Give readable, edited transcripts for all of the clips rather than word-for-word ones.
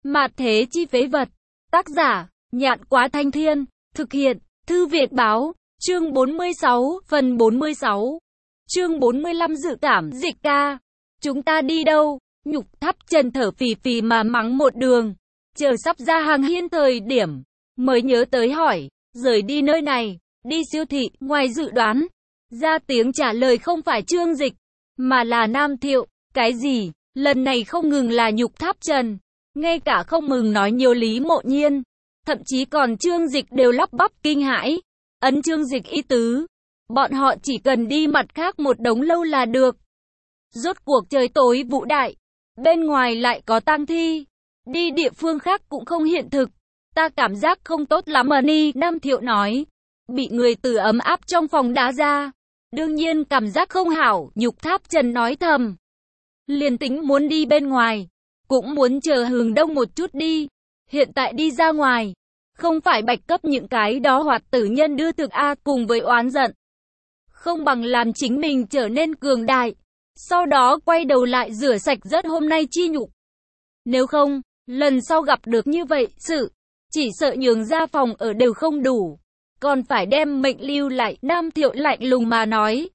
Mạt thế chi phế vật. Tác giả, Nhạn Quá Thanh Thiên. Thực hiện, Thư Việt Báo. Chương 46, phần 46. Chương 45 dự cảm, Dịch ca. Chúng ta đi đâu? Nhục Tháp Trần thở phì phì mà mắng một đường. Chờ sắp ra hàng hiên thời điểm, mới nhớ tới hỏi, rời đi nơi này, đi siêu thị, ngoài dự đoán. Ra tiếng trả lời không phải Trương Dịch, mà là Nam Thiệu. Cái gì? Lần này không ngừng là Nhục Tháp Trần, ngay cả không mừng nói nhiều Lý Mộ Nhiên, thậm chí còn Trương Dịch đều lắp bắp kinh hãi. Ấn Trương Dịch ý tứ, bọn họ chỉ cần đi mặt khác một đống lâu là được. Rốt cuộc trời tối vũ đại, bên ngoài lại có tang thi, đi địa phương khác cũng không hiện thực. Ta cảm giác không tốt lắm à ni, Nam Thiệu nói. Bị người từ ấm áp trong phòng đá ra, đương nhiên cảm giác không hảo. Nhục Tháp Trần nói thầm, liền tính muốn đi bên ngoài, cũng muốn chờ hướng đông một chút đi. Hiện tại đi ra ngoài, không phải bạch cấp những cái đó hoạt tử nhân đưa thực A cùng với oán giận. Không bằng làm chính mình trở nên cường đại, sau đó quay đầu lại rửa sạch rất hôm nay chi nhục. Nếu không, lần sau gặp được như vậy, sự, chỉ sợ nhường ra phòng ở đều không đủ, còn phải đem mệnh lưu lại. Nam Thiệu lạnh lùng mà nói.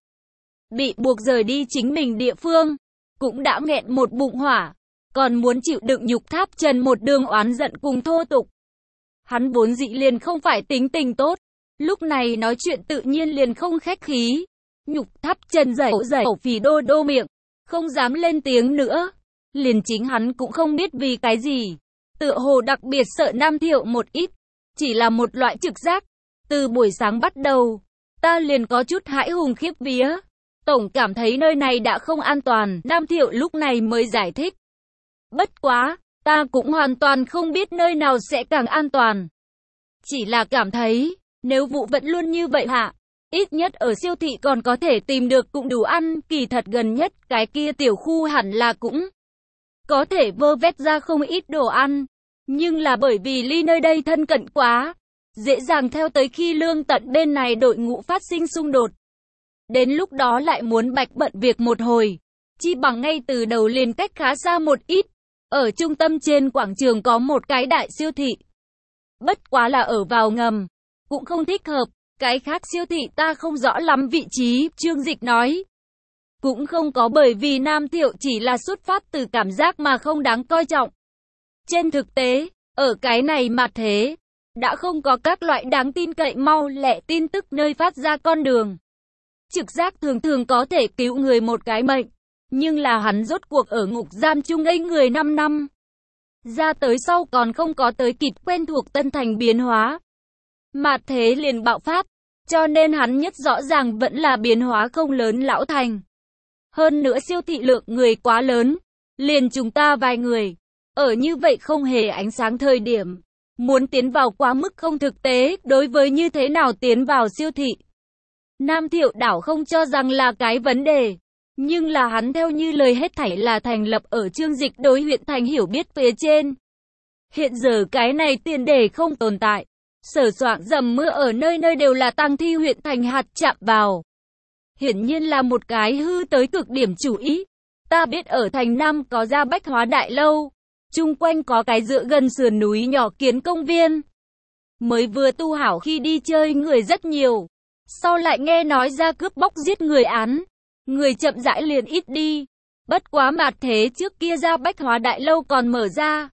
Bị buộc rời đi chính mình địa phương, cũng đã nghẹn một bụng hỏa, còn muốn chịu đựng Nhục Tháp Trần một đường oán giận cùng thô tục. Hắn vốn dĩ liền không phải tính tình tốt, lúc này nói chuyện tự nhiên liền không khách khí. Nhục Tháp Trần dẩy phì đô đô miệng, không dám lên tiếng nữa. Liền chính hắn cũng không biết vì cái gì, tựa hồ đặc biệt sợ Nam Thiệu một ít, chỉ là một loại trực giác. Từ buổi sáng bắt đầu, ta liền có chút hãi hùng khiếp vía, tổng cảm thấy nơi này đã không an toàn. Nam Thiệu lúc này mới giải thích. Bất quá, ta cũng hoàn toàn không biết nơi nào sẽ càng an toàn. Chỉ là cảm thấy, nếu vụ vẫn luôn như vậy hạ, ít nhất ở siêu thị còn có thể tìm được cũng đủ ăn. Kỳ thật gần nhất cái kia tiểu khu hẳn là cũng có thể vơ vét ra không ít đồ ăn. Nhưng là bởi vì ly nơi đây thân cận quá, dễ dàng theo tới khi lương tận bên này đội ngũ phát sinh xung đột. Đến lúc đó lại muốn bạch bận việc một hồi, chi bằng ngay từ đầu liền cách khá xa một ít. Ở trung tâm trên quảng trường có một cái đại siêu thị. Bất quá là ở vào ngầm, cũng không thích hợp. Cái khác siêu thị ta không rõ lắm vị trí, Trương Dịch nói. Cũng không có, bởi vì Nam Thiệu chỉ là xuất phát từ cảm giác mà không đáng coi trọng. Trên thực tế, ở cái này mà thế, đã không có các loại đáng tin cậy mau lẹ tin tức nơi phát ra con đường. Trực giác thường thường có thể cứu người một cái mệnh, nhưng là hắn rốt cuộc ở ngục giam chung ngây người 5 năm. Ra tới sau còn không có tới kịp quen thuộc Tân Thành biến hóa. Mạt thế liền bạo phát, cho nên hắn nhất rõ ràng vẫn là biến hóa không lớn lão thành. Hơn nữa siêu thị lượng người quá lớn, liền chúng ta vài người, ở như vậy không hề ánh sáng thời điểm, muốn tiến vào quá mức không thực tế. Đối với như thế nào tiến vào siêu thị, Nam Thiệu đảo không cho rằng là cái vấn đề. Nhưng là hắn theo như lời hết thảy là thành lập ở Trương Dịch đối huyện thành hiểu biết phía trên. Hiện giờ cái này tiền đề không tồn tại. Sở soạn dầm mưa ở nơi nơi đều là tang thi, huyện thành hạt chạm vào. Hiển nhiên là một cái hư tới cực điểm chủ ý. Ta biết ở thành Nam có ra Bách Hóa Đại Lâu, chung quanh có cái dựa gần sườn núi nhỏ kiến công viên. Mới vừa tu hảo khi đi chơi người rất nhiều. Sau lại nghe nói ra cướp bóc giết người án, người chậm rãi liền ít đi. Bất quá mạt thế trước kia ra Bách Hóa Đại Lâu còn mở ra.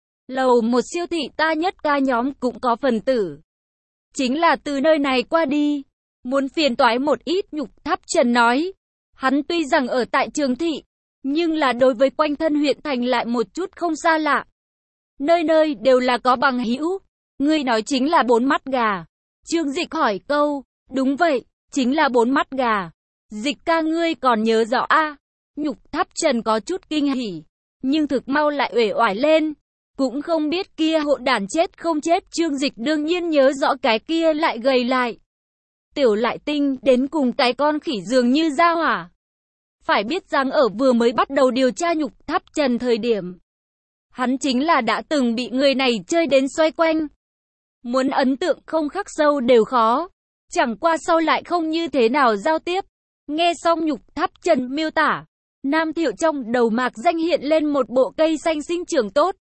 Lầu một siêu thị ta nhất ca nhóm cũng có phần tử. Chính là từ nơi này qua đi, muốn phiền toái một ít. Nhục Tháp Trần nói. Hắn tuy rằng ở tại Trường Thị, nhưng là đối với quanh thân huyện thành lại một chút không xa lạ. Nơi nơi đều là có bằng hữu. Ngươi nói chính là 4 mắt gà. Trương Dịch hỏi câu. Đúng vậy, chính là 4 mắt gà. Dịch ca ngươi còn nhớ rõ a? Nhục Tháp Trần có chút kinh hỉ, nhưng thực mau lại uể oải lên. Cũng không biết kia hỗn đản chết không chết. Trương Dịch đương nhiên nhớ rõ cái kia lại gầy lại tiểu lại tinh đến cùng cái con khỉ dường như ra hỏa. Phải biết rằng ở vừa mới bắt đầu điều tra Nhục Tháp Trần thời điểm, hắn chính là đã từng bị người này chơi đến xoay quanh. Muốn ấn tượng không khắc sâu đều khó. Chẳng qua sau lại không như thế nào giao tiếp. Nghe xong Nhục Tháp Trần miêu tả, Nam Thiệu trong đầu mạc danh hiện lên một bộ cây xanh sinh trưởng tốt.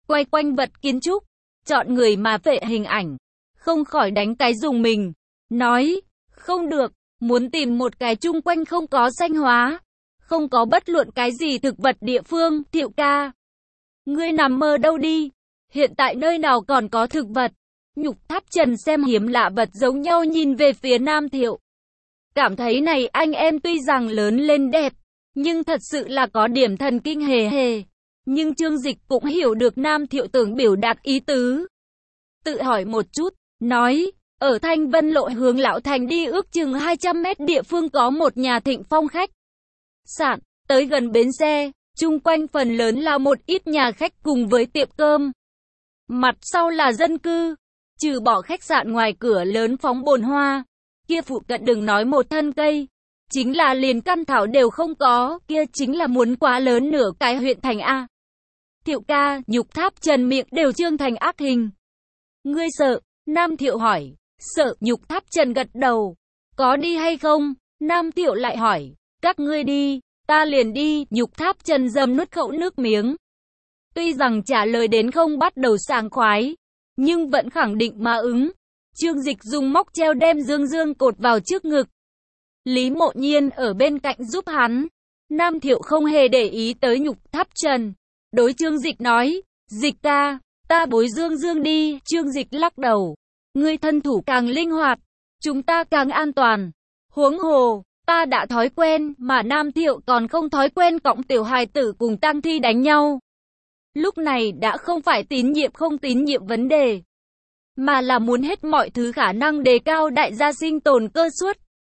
quay quanh vật kiến trúc, chọn người mà vệ hình ảnh, không khỏi đánh cái dùng mình, nói, không được, muốn tìm một cái chung quanh không có xanh hóa, không có bất luận cái gì thực vật địa phương. Thiệu ca, ngươi nằm mơ đâu đi, hiện tại nơi nào còn có thực vật. Nhục Tháp Trần xem hiếm lạ vật giống nhau nhìn về phía Nam Thiệu. Cảm thấy này anh em tuy rằng lớn lên đẹp, nhưng thật sự là có điểm thần kinh hề hề. Nhưng Trương Dịch cũng hiểu được Nam Thiệu tưởng biểu đạt ý tứ. Tự hỏi một chút, nói, ở Thanh Vân Lộ hướng Lão Thành đi ước chừng 200 mét địa phương có một nhà Thịnh Phong khách sạn, tới gần bến xe, chung quanh phần lớn là một ít nhà khách cùng với tiệm cơm. Mặt sau là dân cư, trừ bỏ khách sạn ngoài cửa lớn phóng bồn hoa, kia phụ cận đừng nói một thân cây, chính là liền căn thảo đều không có, kia chính là muốn quá lớn nửa cái huyện thành A. Thiệu ca, Nhục Tháp Trần miệng đều trương thành ác hình. Ngươi sợ? Nam Thiệu hỏi. Sợ. Nhục Tháp Trần gật đầu. Có đi hay không? Nam Thiệu lại hỏi. Các ngươi đi, ta liền đi. Nhục Tháp Trần dầm nuốt khẩu nước miếng. Tuy rằng trả lời đến không bắt đầu sảng khoái, nhưng vẫn khẳng định mà ứng. Trương Dịch dùng móc treo đem Dương Dương cột vào trước ngực. Lý Mộ Nhiên ở bên cạnh giúp hắn. Nam Thiệu không hề để ý tới Nhục Tháp Trần. Đối Trương Dịch nói, Dịch ca, ta bối Dương Dương đi. Trương Dịch lắc đầu, ngươi thân thủ càng linh hoạt, chúng ta càng an toàn. Huống hồ, ta đã thói quen, mà Nam Thiệu còn không thói quen cõng tiểu hài tử cùng tang thi đánh nhau. Lúc này đã không phải tín nhiệm không tín nhiệm vấn đề, mà là muốn hết mọi thứ khả năng đề cao đại gia sinh tồn cơ suất.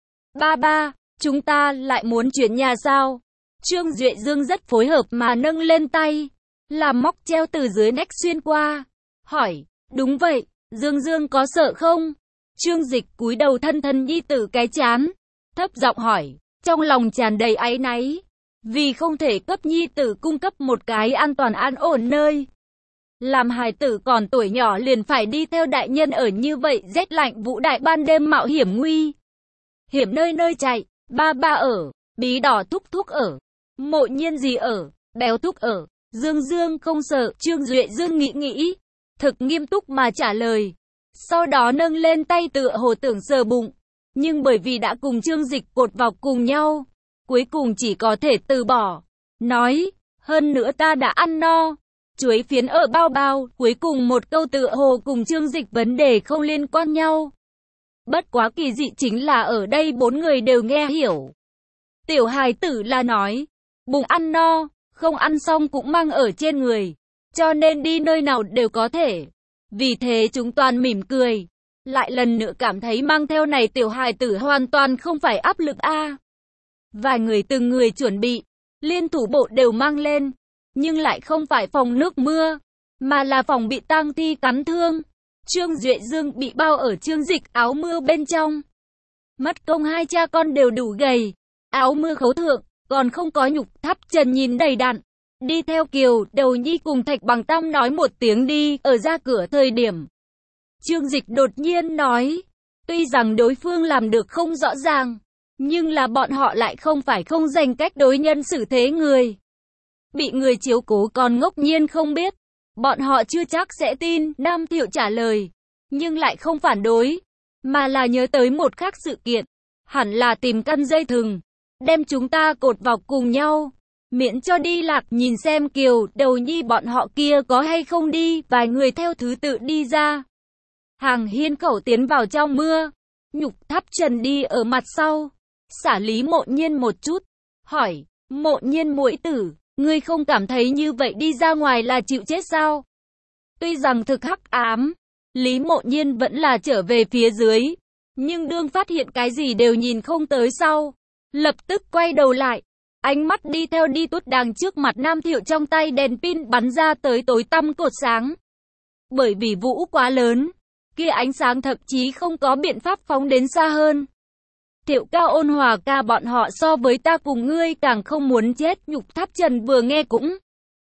Ba, chúng ta lại muốn chuyển nhà sao? Trương Duệ Dương rất phối hợp mà nâng lên tay, làm móc treo từ dưới nách xuyên qua. Hỏi, đúng vậy, Dương Dương có sợ không? Trương Dịch cúi đầu thân thân nhi tử cái chán, thấp giọng hỏi, trong lòng tràn đầy áy náy, vì không thể cấp nhi tử cung cấp một cái an toàn an ổn nơi. Làm hài tử còn tuổi nhỏ liền phải đi theo đại nhân ở như vậy rét lạnh vũ đại ban đêm mạo hiểm nguy hiểm nơi nơi chạy. Ba ở, Bí Đỏ thúc thúc ở, Mộ Nhiên gì ở, Béo thúc ở, Dương Dương không sợ. Trương Duệ Dương nghĩ, thực nghiêm túc mà trả lời. Sau đó nâng lên tay tựa hồ tưởng sờ bụng, nhưng bởi vì đã cùng Trương Dịch cột vào cùng nhau, cuối cùng chỉ có thể từ bỏ. Nói, hơn nữa ta đã ăn no, chuối phiến ở bao bao. Cuối cùng một câu tựa hồ cùng Trương Dịch vấn đề không liên quan nhau. Bất quá kỳ dị chính là ở đây bốn người đều nghe hiểu. Tiểu hài tử là nói, bụng ăn no, không ăn xong cũng mang ở trên người, cho nên đi nơi nào đều có thể. Vì thế chúng toàn mỉm cười, lại lần nữa cảm thấy mang theo này tiểu hài tử hoàn toàn không phải áp lực a. Vài người từng người chuẩn bị, liên thủ bộ đều mang lên, nhưng lại không phải phòng nước mưa, mà là phòng bị tang thi cắn thương. Trương Duệ Dương bị bao ở Trương Dịch áo mưa bên trong. Mất công hai cha con đều đủ gầy, áo mưa khấu thượng, còn không có Nhục Tháp Trần nhìn đầy đặn. Đi theo Kiều, Đầu Nhi cùng Thạch Bằng Tam nói một tiếng đi, ở ra cửa thời điểm. Trương Dịch đột nhiên nói, tuy rằng đối phương làm được không rõ ràng, nhưng là bọn họ lại không phải không dành cách đối nhân xử thế người. Bị người chiếu cố còn ngốc nhiên không biết, bọn họ chưa chắc sẽ tin. Nam Thiệu trả lời, nhưng lại không phản đối, mà là nhớ tới một khác sự kiện, hẳn là tìm căn dây thừng, đem chúng ta cột vào cùng nhau, miễn cho đi lạc. Nhìn xem Kiều, Đầu Nhi bọn họ kia có hay không đi. Vài người theo thứ tự đi ra hàng hiên khẩu tiến vào trong mưa. Nhục Tháp Trần đi ở mặt sau, xả Lý Mộ Nhiên một chút, hỏi, Mộ Nhiên muội tử, ngươi không cảm thấy như vậy đi ra ngoài là chịu chết sao? Tuy rằng thực hắc ám, Lý Mộ Nhiên vẫn là trở về phía dưới, nhưng đương phát hiện cái gì đều nhìn không tới sau, lập tức quay đầu lại, ánh mắt đi theo đi tuốt đàng trước mặt Nam Thiệu, trong tay đèn pin bắn ra tới tối tăm cột sáng. Bởi vì vũ quá lớn, kia ánh sáng thậm chí không có biện pháp phóng đến xa hơn. Thiệu ca, Ôn Hòa ca bọn họ so với ta cùng ngươi càng không muốn chết. Nhục Tháp Trần vừa nghe cũng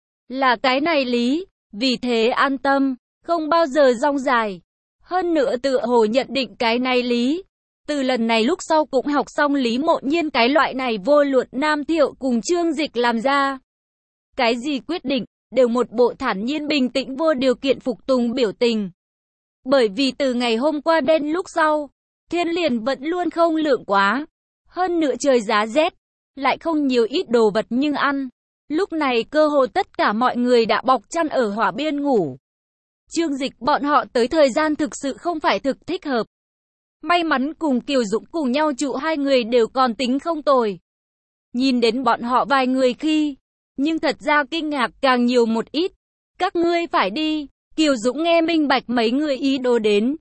là cái này lý, vì thế an tâm, không bao giờ rong dài. Hơn nữa tựa hồ nhận định cái này lý, từ lần này lúc sau cũng học xong. Lý Mộ Nhiên cái loại này vô luận Nam Thiệu cùng Trương Dịch làm ra cái gì quyết định, đều một bộ thản nhiên bình tĩnh vô điều kiện phục tùng biểu tình. Bởi vì từ ngày hôm qua đến lúc sau, thiên liền vẫn luôn không lượng quá. Hơn nữa trời giá rét, lại không nhiều ít đồ vật nhưng ăn. Lúc này cơ hồ tất cả mọi người đã bọc chăn ở hỏa biên ngủ. Trương Dịch bọn họ tới thời gian thực sự không phải thực thích hợp. May mắn cùng Kiều Dũng cùng nhau trụ hai người đều còn tính không tồi. Nhìn đến bọn họ vài người khi, nhưng thật ra kinh ngạc càng nhiều một ít. Các ngươi phải đi. Kiều Dũng nghe minh bạch mấy người ý đồ đến.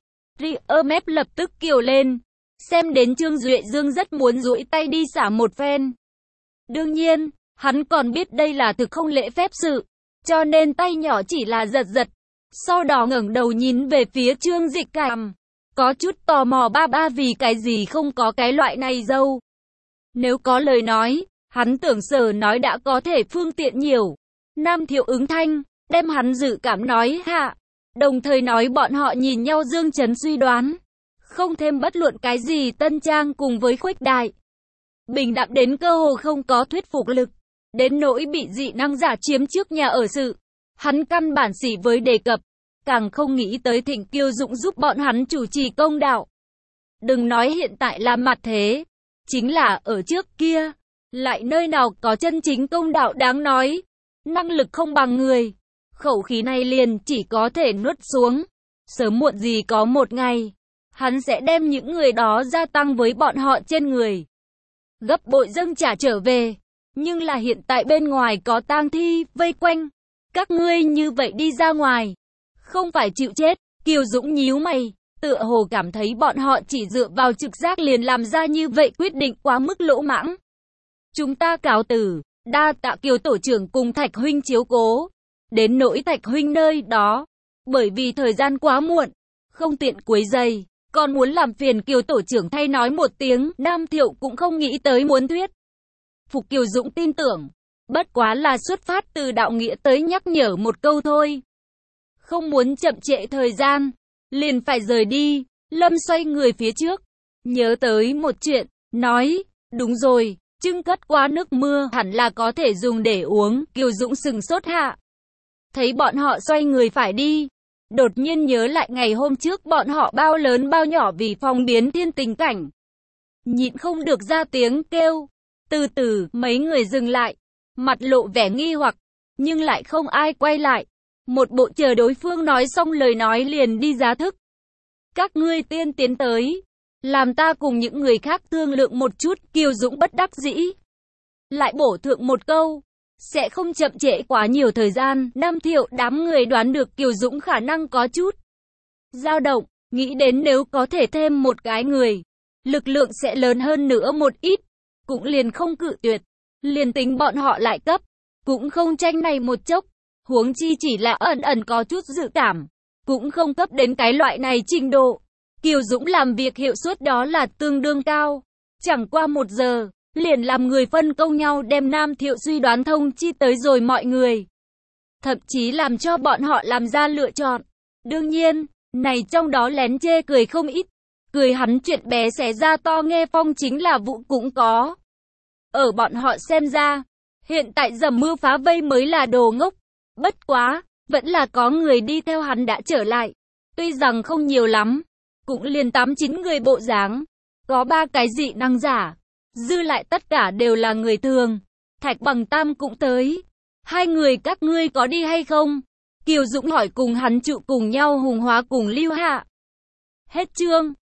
Mép lập tức kiều lên. Xem đến Trương Duệ Dương rất muốn duỗi tay đi xả một phen. Đương nhiên, hắn còn biết đây là thực không lễ phép sự. Cho nên tay nhỏ chỉ là giật giật. Sau đó ngẩng đầu nhìn về phía Trương Dịch cảm. Có chút tò mò ba vì cái gì không có cái loại này dâu. Nếu có lời nói, hắn tưởng Sở nói đã có thể phương tiện nhiều. Nam Thiệu ứng thanh, đem hắn dự cảm nói hạ. Đồng thời nói bọn họ nhìn nhau dương chấn suy đoán. Không thêm bất luận cái gì tân trang cùng với khuếch đại. Bình đạm đến cơ hồ không có thuyết phục lực. Đến nỗi bị dị năng giả chiếm trước nhà ở sự. Hắn căn bản xỉ với đề cập. Càng không nghĩ tới Thịnh Kiều Dũng giúp bọn hắn chủ trì công đạo. Đừng nói hiện tại là mặt thế. Chính là ở trước kia. Lại nơi nào có chân chính công đạo đáng nói. Năng lực không bằng người. Khẩu khí này liền chỉ có thể nuốt xuống. Sớm muộn gì có một ngày. Hắn sẽ đem những người đó gia tăng với bọn họ trên người. Gấp bội dâng trả trở về. Nhưng là hiện tại bên ngoài có tang thi vây quanh. Các ngươi như vậy đi ra ngoài. Không phải chịu chết. Kiều Dũng nhíu mày. Tựa hồ cảm thấy bọn họ chỉ dựa vào trực giác liền làm ra như vậy quyết định quá mức lỗ mãng. Chúng ta cáo từ. Đa tạ Kiều tổ trưởng cùng Thạch huynh chiếu cố. Đến nỗi Thạch huynh nơi đó. Bởi vì thời gian quá muộn. Không tiện quấy rầy. Còn muốn làm phiền Kiều tổ trưởng thay nói một tiếng. Nam Thiệu cũng không nghĩ tới muốn thuyết phục Kiều Dũng tin tưởng. Bất quá là xuất phát từ đạo nghĩa tới nhắc nhở một câu thôi. Không muốn chậm trễ thời gian. Liền phải rời đi. Lâm xoay người phía trước. Nhớ tới một chuyện. Nói. Đúng rồi. Trưng cất qua nước mưa hẳn là có thể dùng để uống. Kiều Dũng sừng sốt hạ. Thấy bọn họ xoay người phải đi. Đột nhiên nhớ lại ngày hôm trước bọn họ bao lớn bao nhỏ vì phòng biến thiên tình cảnh. Nhịn không được ra tiếng kêu. Từ từ mấy người dừng lại. Mặt lộ vẻ nghi hoặc. Nhưng lại không ai quay lại. Một bộ chờ đối phương nói xong lời nói liền đi giá thức. Các ngươi tiên tiến tới. Làm ta cùng những người khác thương lượng một chút. Kiều Dũng bất đắc dĩ. Lại bổ thượng một câu. Sẽ không chậm trễ quá nhiều thời gian. Nam Thiệu đám người đoán được Kiều Dũng khả năng có chút dao động. Nghĩ đến nếu có thể thêm một cái người. Lực lượng sẽ lớn hơn nữa một ít. Cũng liền không cự tuyệt. Liền tính bọn họ lại cấp. Cũng không tranh này một chốc. Huống chi chỉ là ẩn có chút dự cảm. Cũng không cấp đến cái loại này trình độ. Kiều Dũng làm việc hiệu suất đó là tương đương cao. Chẳng qua 1 giờ, liền làm người phân công nhau đem Nam Thiệu suy đoán thông chi tới rồi mọi người. Thậm chí làm cho bọn họ làm ra lựa chọn. Đương nhiên, này trong đó lén chê cười không ít. Cười hắn chuyện bé xé ra to nghe phong chính là vụ cũng có. Ở bọn họ xem ra, hiện tại dầm mưa phá vây mới là đồ ngốc. Bất quá, vẫn là có người đi theo hắn đã trở lại. Tuy rằng không nhiều lắm, cũng liền 8-9 người bộ dáng. Có 3 cái dị năng giả. Dư lại tất cả đều là người thường. Thạch Bằng Tam cũng tới. 2 người các ngươi có đi hay không? Kiều Dũng hỏi cùng hắn trụ cùng nhau Hùng Hóa cùng Lưu Hạ. Hết chương.